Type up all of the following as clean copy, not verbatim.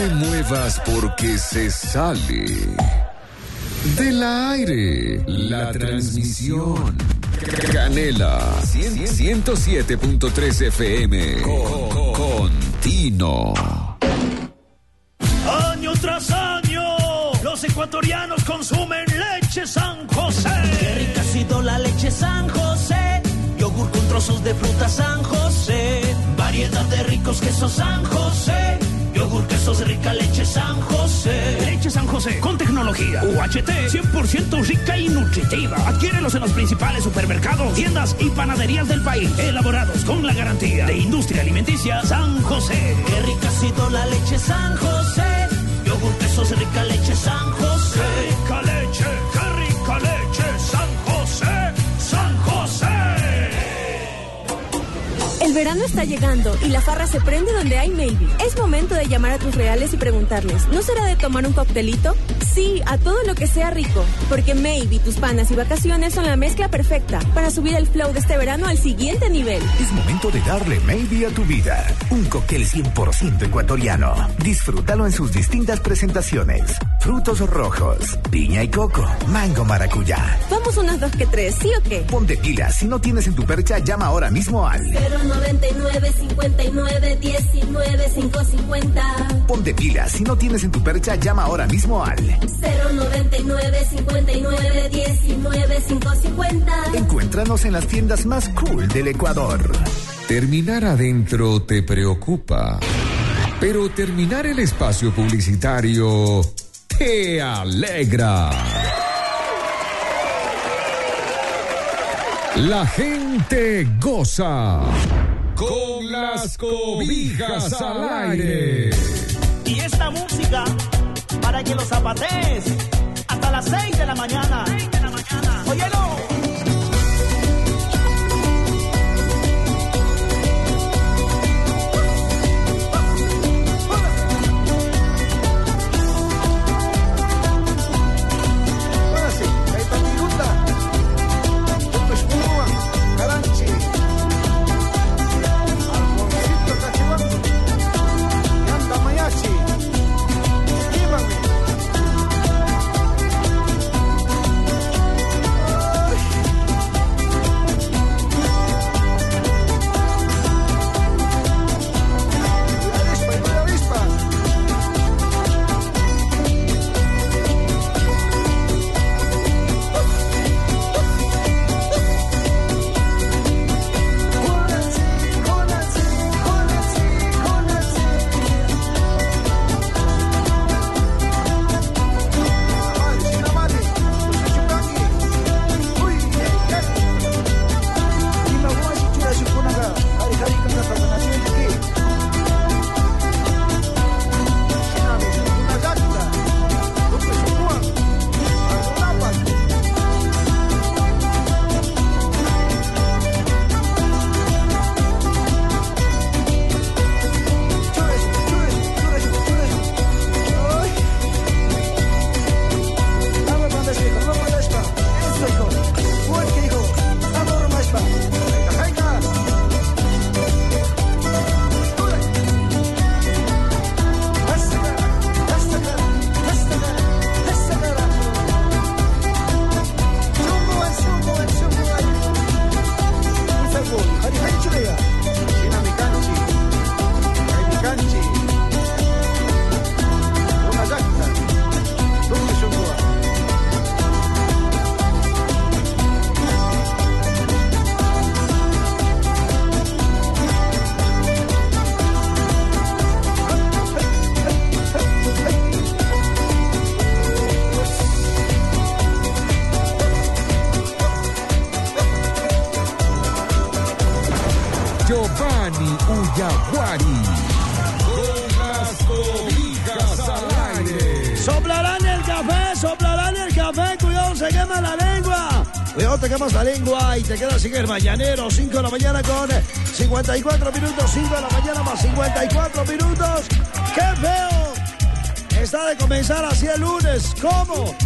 te muevas porque se sale del aire la transmisión. Canela 107.3 FM con Tino. Año tras año, los ecuatorianos consumen leche San José. Qué rica ha sido la leche San José. Yogur con trozos de fruta San José. Variedad de ricos quesos San José. Yogur, quesos, rica leche San José. Leche San José con tecnología UHT, 100% rica y nutritiva. Adquiérelos en los principales supermercados, tiendas y panaderías del país. Elaborados con la garantía de Industria Alimenticia San José. Qué rica ha sido la leche San José. Yogur, quesos, rica leche San José. Rica leche, qué rica leche San José. San José. El verano está llegando y la farra se prende donde hay Maybe. Es momento de llamar a tus reales y preguntarles, ¿no será de tomar un coctelito? Sí, a todo lo que sea rico, porque Maybe, tus panas y vacaciones son la mezcla perfecta para subir el flow de este verano al siguiente nivel. Es momento de darle Maybe a tu vida. Un cóctel 100% ecuatoriano. Disfrútalo en sus distintas presentaciones. Frutos rojos, piña y coco, mango maracuyá. Vamos unas 2 que 3, ¿sí o qué? Ponte pilas, si no tienes en tu percha, llama ahora mismo al 099 59 19 550. Ponte pilas, si no tienes en tu percha, llama ahora mismo al 099 59 19 550. Encuéntranos en las tiendas más cool del Ecuador. Terminar adentro te preocupa, pero terminar el espacio publicitario te alegra. La gente goza con las cobijas al aire. Y esta música para que los zapatees hasta las 6 de la mañana. Óyelo. Giovanni Uyaguari. Con las cobijas al aire. Soplarán el café, cuidado, se quema la lengua. Cuidado, te quemas la lengua y te quedas sin el mañanero. 5 de la mañana con 54 minutos, 5 de la mañana más 54 minutos. ¡Qué feo! Está de comenzar así el lunes. ¿Cómo?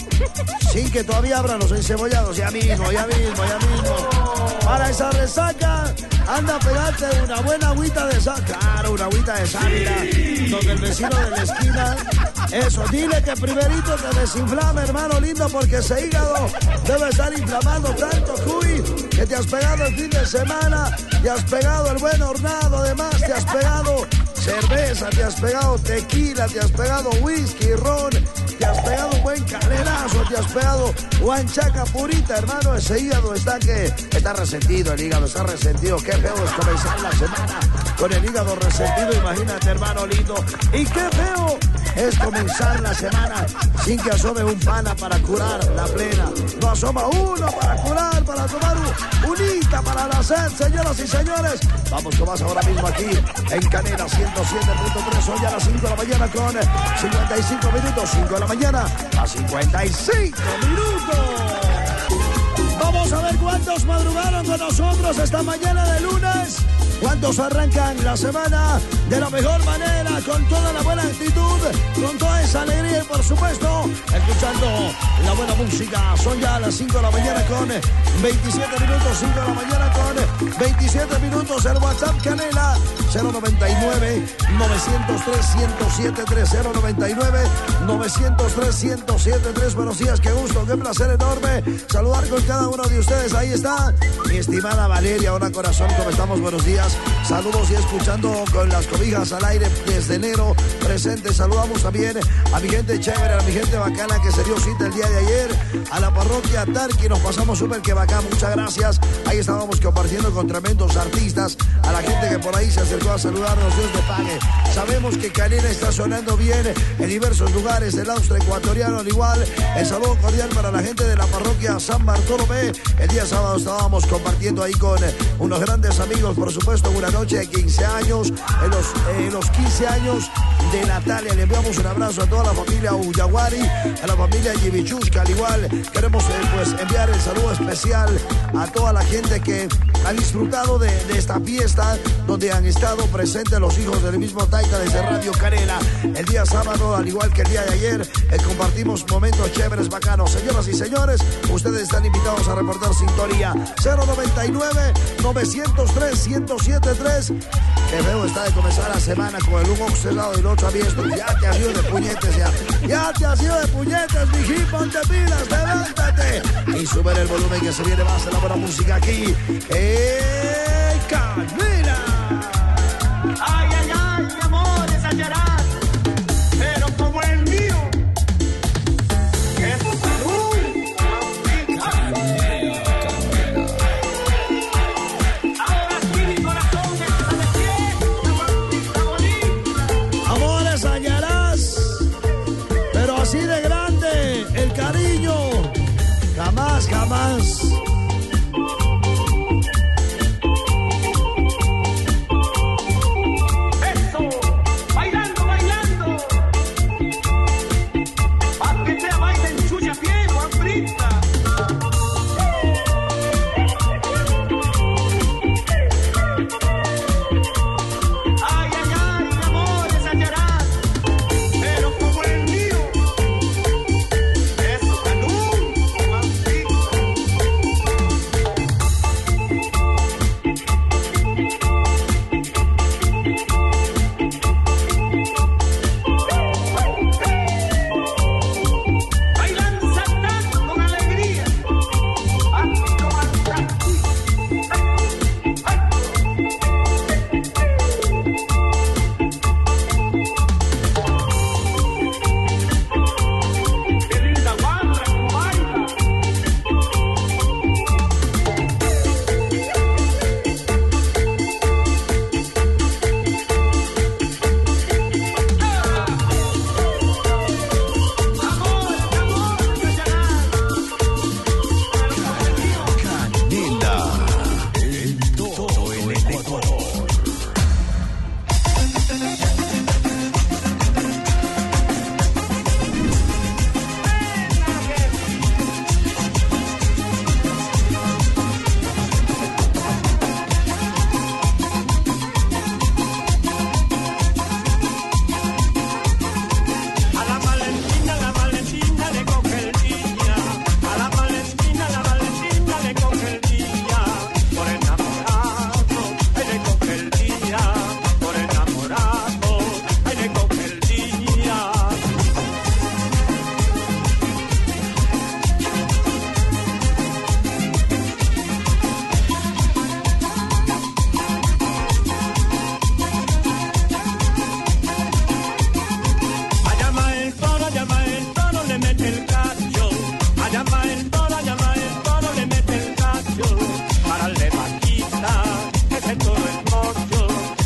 Sin que todavía abran los encebollados. Ya mismo. Para esa resaca anda a pegarte una buena agüita de sal. Claro, una agüita de sábila, donde el vecino de la esquina. Eso, dile que primerito te desinflame, hermano lindo, porque ese hígado debe estar inflamando tanto, cuy, que te has pegado el fin de semana, te has pegado el buen hornado, además te has pegado cerveza, te has pegado tequila, te has pegado whisky, ron, te has pegado un buen canelazo, te has pegado guanchaca purita, hermano. Ese hígado está resentido, el hígado está resentido. Qué feo es comenzar la semana con el hígado resentido, imagínate, hermano lindo. Y qué feo es comenzar la semana sin que asome un pana para curar la plena. No asoma uno para curar, para tomar unita para la sed, señoras y señores. Vamos con más ahora mismo aquí en Canela 107.3. Hoy a las 5 de la mañana con 55 minutos. 5 de la mañana a 55 minutos. Vamos a ver cuántos madrugaron con nosotros esta mañana de lunes. ¿Cuántos arrancan la semana de la mejor manera, con toda la buena actitud, con toda esa alegría y, por supuesto, escuchando la buena música? Son ya las 5 de la mañana con 27 minutos, 5 de la mañana con 27 minutos. El WhatsApp Canela 099-903-1073, 099-903-1073. Buenos días, qué gusto, qué placer enorme saludar con cada uno de ustedes. Ahí está mi estimada Valeria, hola corazón, ¿cómo estamos? Buenos días. Saludos y escuchando con las cobijas al aire desde enero presente. Saludamos también a mi gente chévere, a mi gente bacana que se dio cita el día de ayer a la parroquia Tarqui. Nos pasamos súper que bacán, muchas gracias. Ahí estábamos compartiendo con tremendos artistas, a la gente que por ahí se acercó a saludarnos. Dios te pague. Sabemos que Canela está sonando bien en diversos lugares del Austria ecuatoriano, al igual. El saludo cordial para la gente de la parroquia San Bartolomé. El día sábado estábamos compartiendo ahí con unos grandes amigos, por supuesto, una noche de 15 años, en los 15 años de Natalia. Le enviamos un abrazo a toda la familia Uyaguari, a la familia Yibichushka. Al igual queremos pues enviar el saludo especial a toda la gente que ha disfrutado de esta fiesta, donde han estado presentes los hijos del mismo Taita desde Radio Canela. El día sábado, al igual que el día de ayer, compartimos momentos chéveres, bacanos. Señoras y señores, ustedes están invitados a reportar sintonía 099-903-1073. Que veo está de comenzar la semana con el humo oxidado y el otro abierto. Ya te has ido de puñetes, ya te has ido de puñetes, mijín, ponte pilas, levántate y sube el volumen, que se viene más de la buena música aquí en Canela. Ay, ay, ay, mi amor, exagerado, pero como el mío. Así de grande el cariño, jamás, jamás.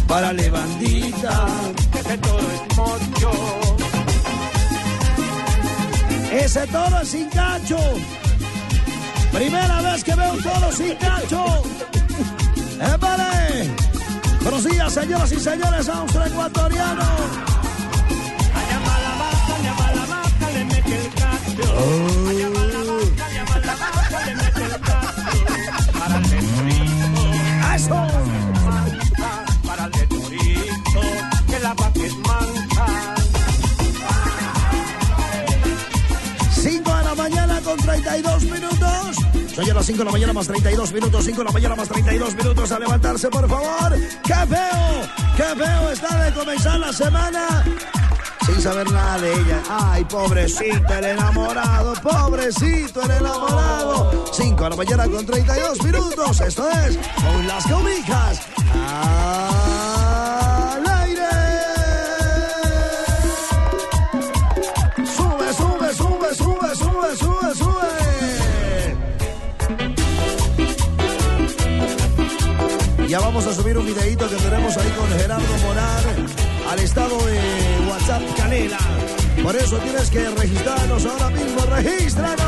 para Levandita. Ese toro es mocho. Ese toro es sin cacho. Primera vez que veo un toro sin cacho. ¡Épale! Buenos días, señoras y señores, austroecuatoriano. Llama la vaca, le mete el cacho. Llama la vaca, le mete el cacho. Para el de Torito. ¡Eso! Para el de Torito, que la vaca es manca. 5 de la mañana con 32 minutos. Soy a las 5 de la mañana más 32 minutos. 5 de la mañana más 32 minutos. A levantarse, por favor. ¡Qué feo está de comenzar la semana! Sin saber nada de ella. ¡Ay, pobrecito el enamorado! ¡Pobrecito el enamorado! 5 de la mañana con 32 minutos. Esto es Con las Cobijas al aire. Sube, sube, sube, sube, sube, sube, sube. Ya vamos a subir un videito que tenemos ahí con Gerardo Morar al estado de WhatsApp Canela. Por eso tienes que registrarnos ahora mismo. ¡Regístranos!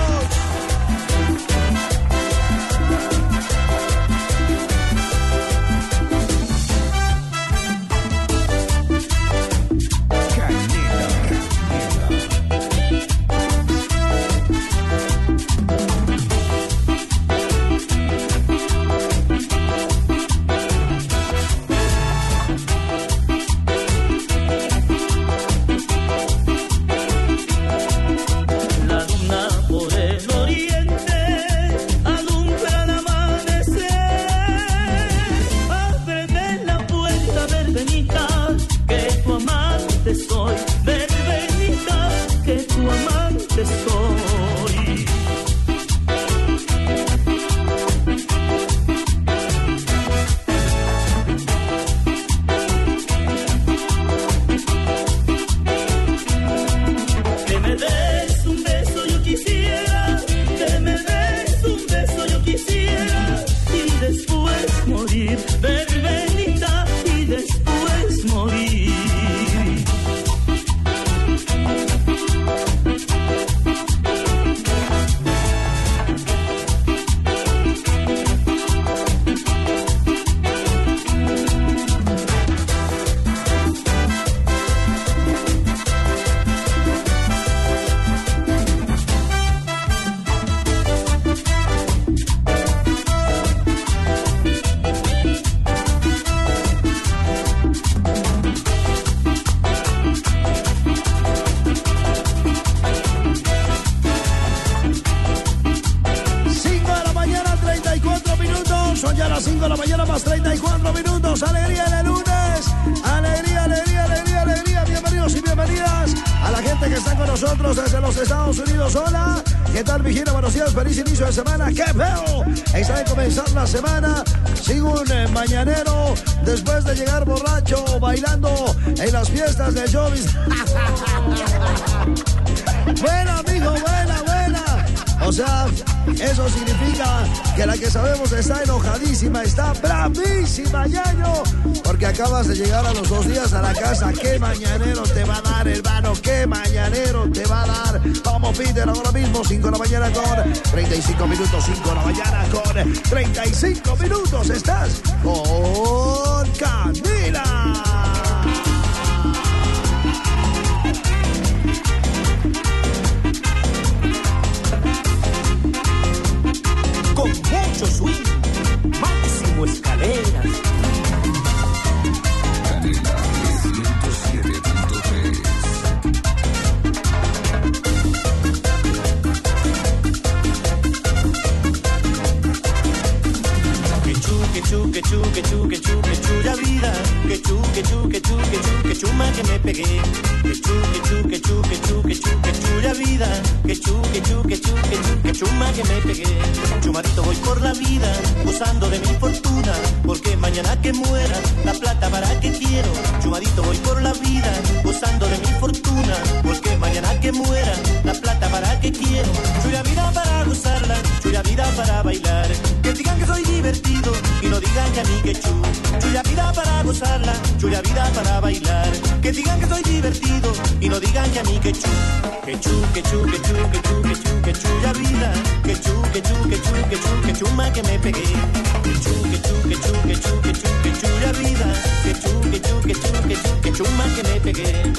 Semana sin un mañanero después de llegar borracho bailando en las fiestas de Jovis. Buena, amigo, buena. O sea, eso significa que la que sabemos está enojadísima, está bravísima, Yayo, porque acabas de llegar a los 2 días a la casa. ¿Qué mañanero te va a dar, hermano? ¿Qué mañanero te va a dar? Vamos, Peter, ahora mismo, 5 de la mañana con 35 minutos, 5 de la mañana con 35 minutos. Estás con Canela. Con mucho swing, Máximo Escaleras. Canela 107.3. Que chulla vida, que chuma que me pegué. Que chulla vida, que chuma que me pegué. Chumadito voy por la vida, gozando de mi fortuna, porque mañana que muera, la plata para que quiero. Chumadito voy por la vida, gozando de mi fortuna, porque mañana que muera, la plata para que quiero. Chulla vida para gozarla, chulla vida para bailar. Que digan que soy divertido y no digan que a mí que chulla vida para gozar. gozarla, chulla vida para bailar. Que digan que soy divertido y no digan que a mí que chu, que chu, que chu, que chu, que chu, que chu, que chulla vida. Que chu, que chu, que chu, que chu, que chuma que me pegué. Que chu, que chu, que chu, que chu, que chu, que chulla vida. Que chu, que chu, que chu, que chu, que chuma que me pegué.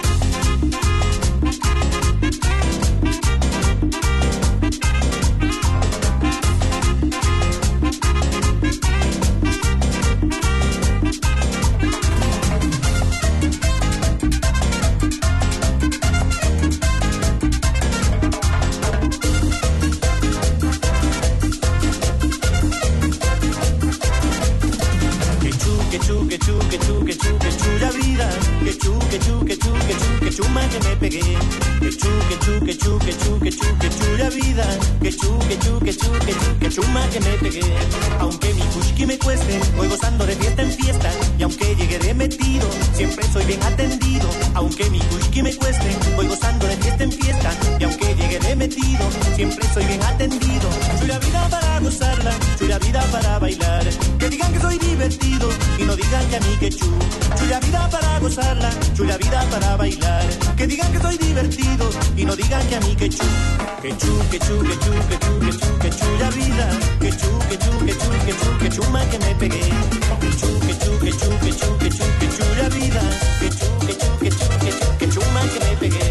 Que chuma que me pegué. Que chu, que chu, que chu, que chu, que chu, que chulla vida. Que chu, que chu, que chu, que chu, que chuma que me pegué. Aunque mi kushki me cueste, voy gozando de fiesta en fiesta. Y aunque llegue de metido, siempre soy bien atendido. Aunque mi kushki me cueste, voy gozando de fiesta en fiesta. Y aunque llegue de metido, siempre soy bien atendido. Chulla vida para gozarla, chulla vida para bailar. Que digan que soy divertido y no digan que a mí que chu. Chulla vida para gozarla, chulla vida para bailar. Que digan que soy divertido y no digan que a mí que chu. Que chu, que chu, que chu, que chu, que chu, que chulla vida. Que chu, que chu, que chu, que chu, que chuma que me pegué. Que chu, que chu, que chu, que chu, que chu, que chulla vida. Que chu, que chu, que chu, que chu, que chuma que me pegué.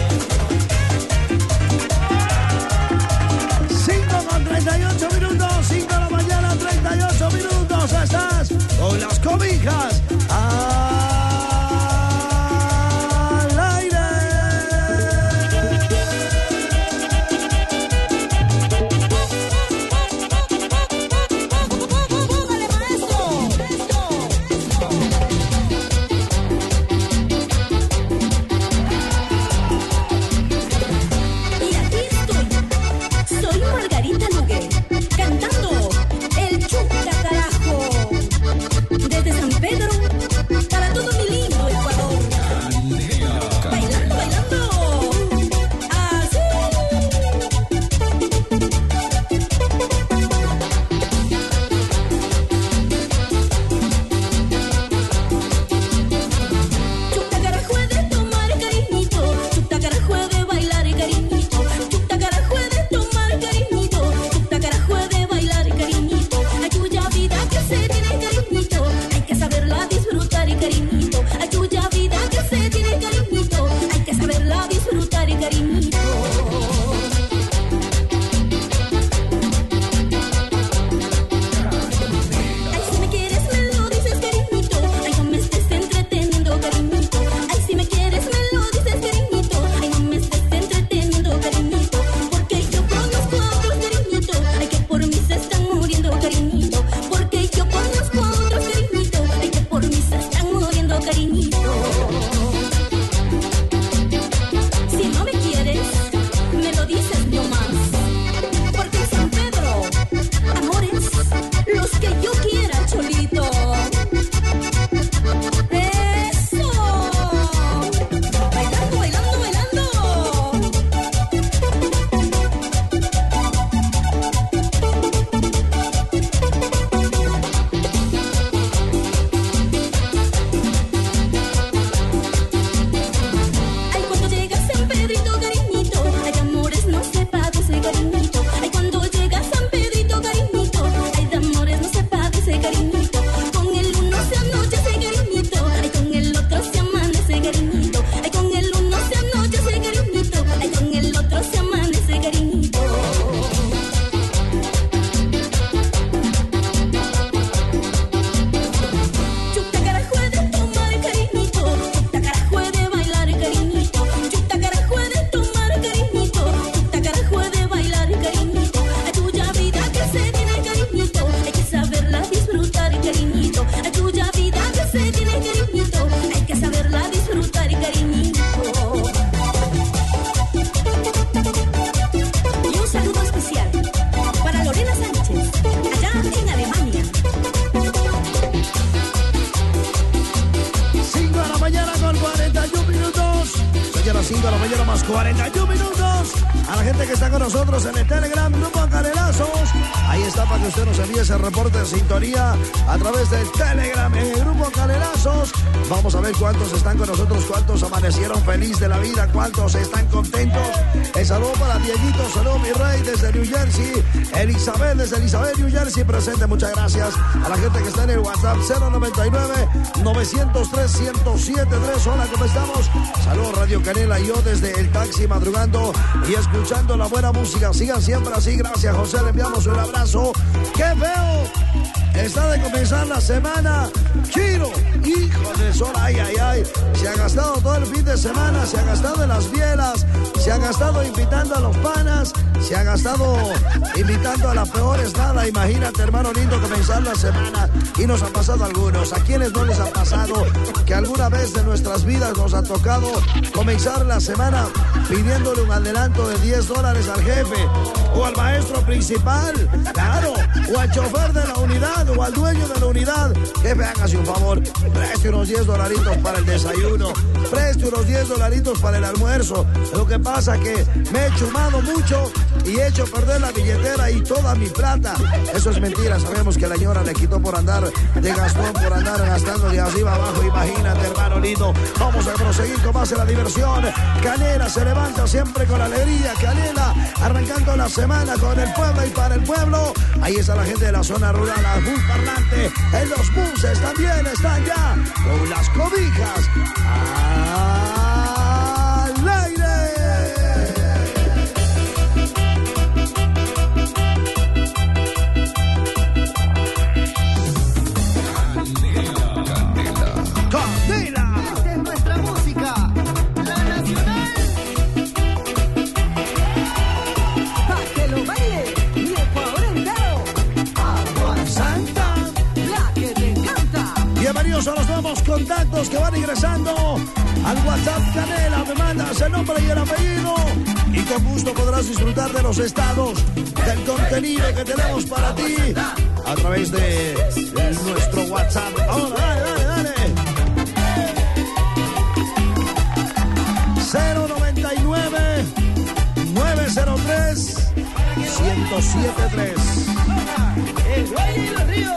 5:38 minutos, 5 de la mañana, 38 minutos. Estás con las cobijas al aire. Y aquí estoy. Soy Margarita Luque, cantando el Chuca Carajo. Desde San Pedro para todo mi lindo Ecuador. Bailando, bailando. Así. Chuca Carajo de tomar cariñito. Chuca Carajo de bailar cariñito. Chuca Carajo de tomar cariñito. Chuca Carajo de bailar cariñito. Ayuya vida que se tiene cariñito. Hay que saberla disfrutar cariñito. Ayuya vida que se tiene cariñito. Hay que saberla disfrutar cariñito. Ay, si me quieres me lo dices cariñito. Ay, no me estés entreteniendo cariñito. Ay, si me quieres me lo dices cariñito. Ay, no me estés entreteniendo cariñito. Porque yo conozco a otros cariñito. Ay, que por mí se están muriendo cariñito. Porque yo conozco a otros cariñito. Ay, que por mí se están muriendo cariñito. Si no me quieres, me lo dices nomás. Porque en San Pedro, amores, los que yo quiera, cholito. ¡Eso! Bailando, bailando, bailando. Ay, cuando llegas San Pedrito, cariñito. Ay, de amores no se padece, cariñito. Ay, cuando llegas San Pedrito, cariñito. Ay, de amores no se padece, cariñito. Con el uno se anochece, cariñito. Ay, con el otro se amanece, cariñito. Ay, con el uno se anochece, cariñito. Ay, con el otro se amanece, cariñito. Chuta Carajo de tomar cariñito. Chuta Carajo de bailar cariñito. Chuta Carajo de tomar cariñito. Chuta Carajo de bailar cariñito. Ayuya vida que se tiene cariñito. Hay que saberla disfrutar cariñito. Ayuya vida que se tiene cariñito. Hay que saberla disfrutar cariñito. Y un saludo especial para Lorena Sánchez, allá en Alemania. 5 de la mañana con 41 minutos. Soy a las 5 de la mañana más 41 minutos. Saludos a la gente que está con nosotros en el Telegram, Grupo Canelazos. Ahí está para que usted nos envíe ese reporte de sintonía a través del Telegram en el Grupo Canelazos. Vamos a ver cuántos están con nosotros, cuántos amanecieron feliz de la vida, cuántos están contentos. El saludo para Dieguito, saludo mi rey desde New Jersey. Elizabeth desde Elizabeth, New Jersey presente, muchas gracias. A la gente que está en el WhatsApp 099-903-1073. Hola, ¿cómo estamos? Saludos Radio Canela, yo desde el taxi madrugando y escuchando la buena música. Sigan siempre así, gracias José, le enviamos un abrazo. ¡Qué feo! Está de comenzar la semana. Chiro, hijo de sol, ay, ay, ay. Se ha gastado todo el fin de semana, se ha gastado en las bielas, se ha gastado invitando a los panas, se ha gastado invitando a las peores nada. Imagínate, hermano lindo, comenzar la semana. Y nos han pasado algunos. ¿A quienes no les ha pasado que alguna vez de nuestras vidas nos ha tocado comenzar la semana pidiéndole un adelanto de $10 al jefe o al maestro principal? Claro, o al chofer de la unidad o al dueño de la unidad. Jefe, hágase un favor, preste unos $10 para el desayuno, preste unos $10 para el almuerzo. Lo que pasa que me he chumado mucho y he hecho perder la billetera y toda mi plata. Eso es mentira, sabemos que la señora le quitó por andar de gastón, por andar gastando de arriba abajo. Imagínate, hermano lindo. Vamos a proseguir con más de la diversión. Canela se levanta siempre con alegría. Canela arrancando la semana con el pueblo y para el pueblo. Ahí está la gente de la zona rural, al bus parlante. En los buses también están ya con las cobijas al aire. Canela. Esta es nuestra música, la nacional. Pa' que lo baile y Ecuador entero. Agua Santa, la que te encanta. Bienvenidos a los nuevos contactos que van ingresando al WhatsApp Canela. Me mandas el nombre y el apellido y con gusto podrás disfrutar de los estados, del contenido que tenemos para ti a través de nuestro WhatsApp. Ahora, dale, dale, dale. 099 903 1073. El Valle de los Ríos.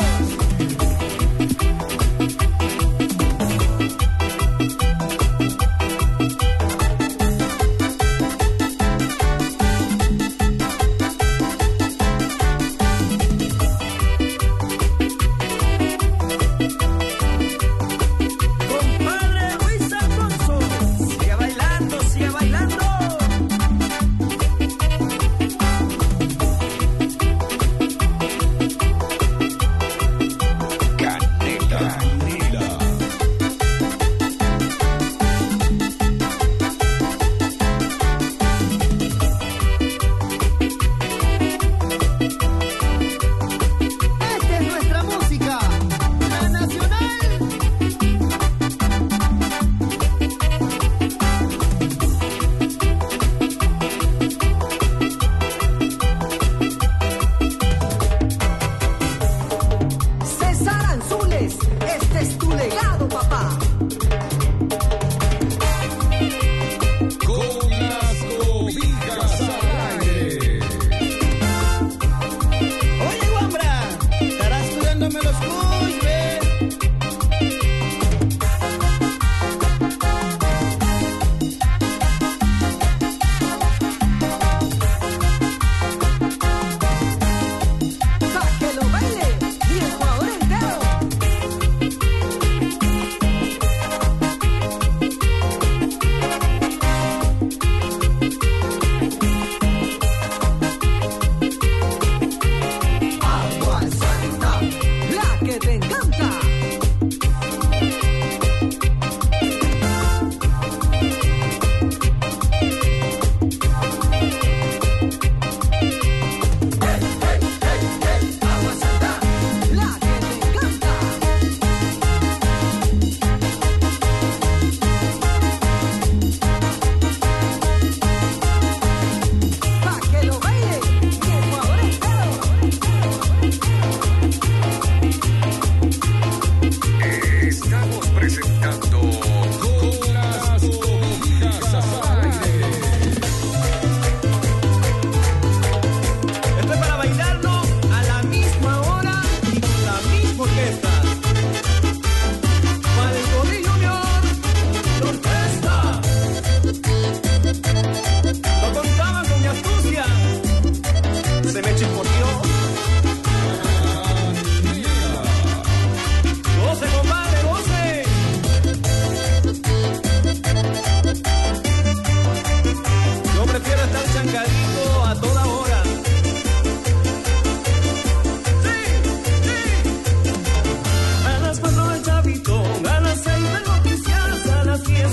Compadre Luis Alfonso, siga bailando, siga bailando.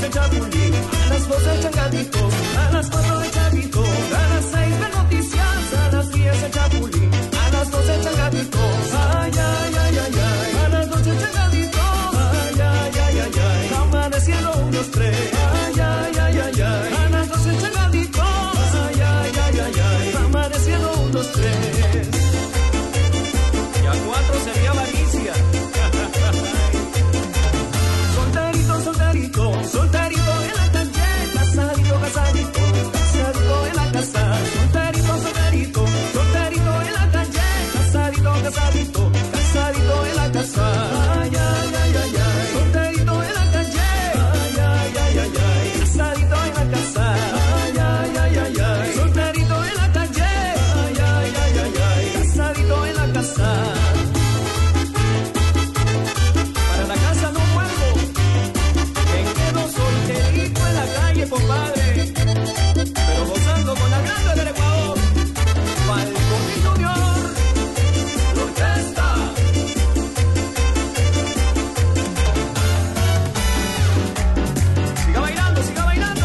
el Chapulín, a las 12 changadito, a las 4 el Chavito, a las 6 ve noticias, a las 10 el Chapulín, a las 12 changadito, ay, ay, ay, ay, ay, a las 12 changadito, ay, ay, ay, ay, ay, amaneciendo unos 3, ay, ay, ay, ay, ay, a las 12 changadito, ay, ay, ay, ay, ay, amaneciendo unos 3, y a 4 sería avaricia. Solterito en la calle, casadito, casadito, casadito en la casa. Solterito en la calle, casadito, casadito, casadito en la casa. Ay, ay, ay, ay, ay. Solterito en la calle, ay, ay, ay, ay, ay. Casadito en la casa. Ay, ay, ay, ay, ay. Solterito en la calle, ay, ay, ay, ay, ay. Casadito en la casa. Para la casa no vuelvo. Solterito en la calle, compadre, pero gozando con la grande del Ecuador. Falcón Junior, la orquesta. Siga bailando, siga bailando.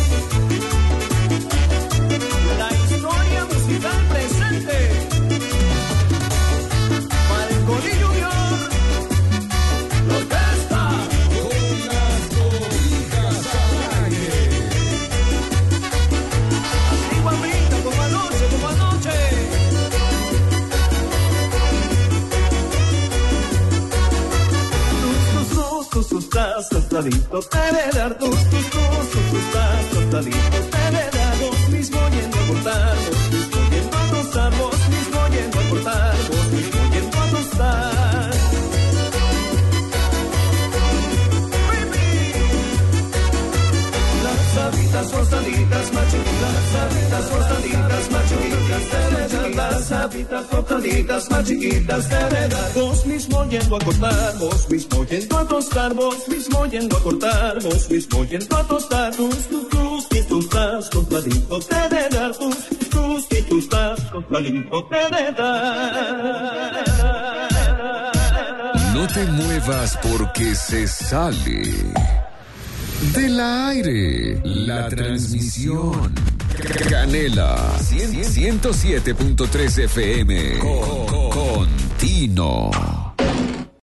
La historia musical presente. Falcón Junior, la orquesta. Tostadito, te de dar tostadito, te de dar vos mismo yendo a cortar, vos mismo yendo a tostar, vos mismo yendo a cortar, vos mismo yendo a tostar. Las habitas tostaditas, machuquitas, las habitas tostaditas, machuquitas, te de dar las habitas tostaditas, machuquitas, te de dar vos mismo yendo a cortar, vos mismo yendo a tostar, vos mismo yendo a cortar, vos mismo yendo a tostar, tus y tus tas, tostadito, te de dar tus y tus tas, tostadito, te de dar. No te muevas porque se sale del aire la transmisión. Canela 107.3 FM con Tino.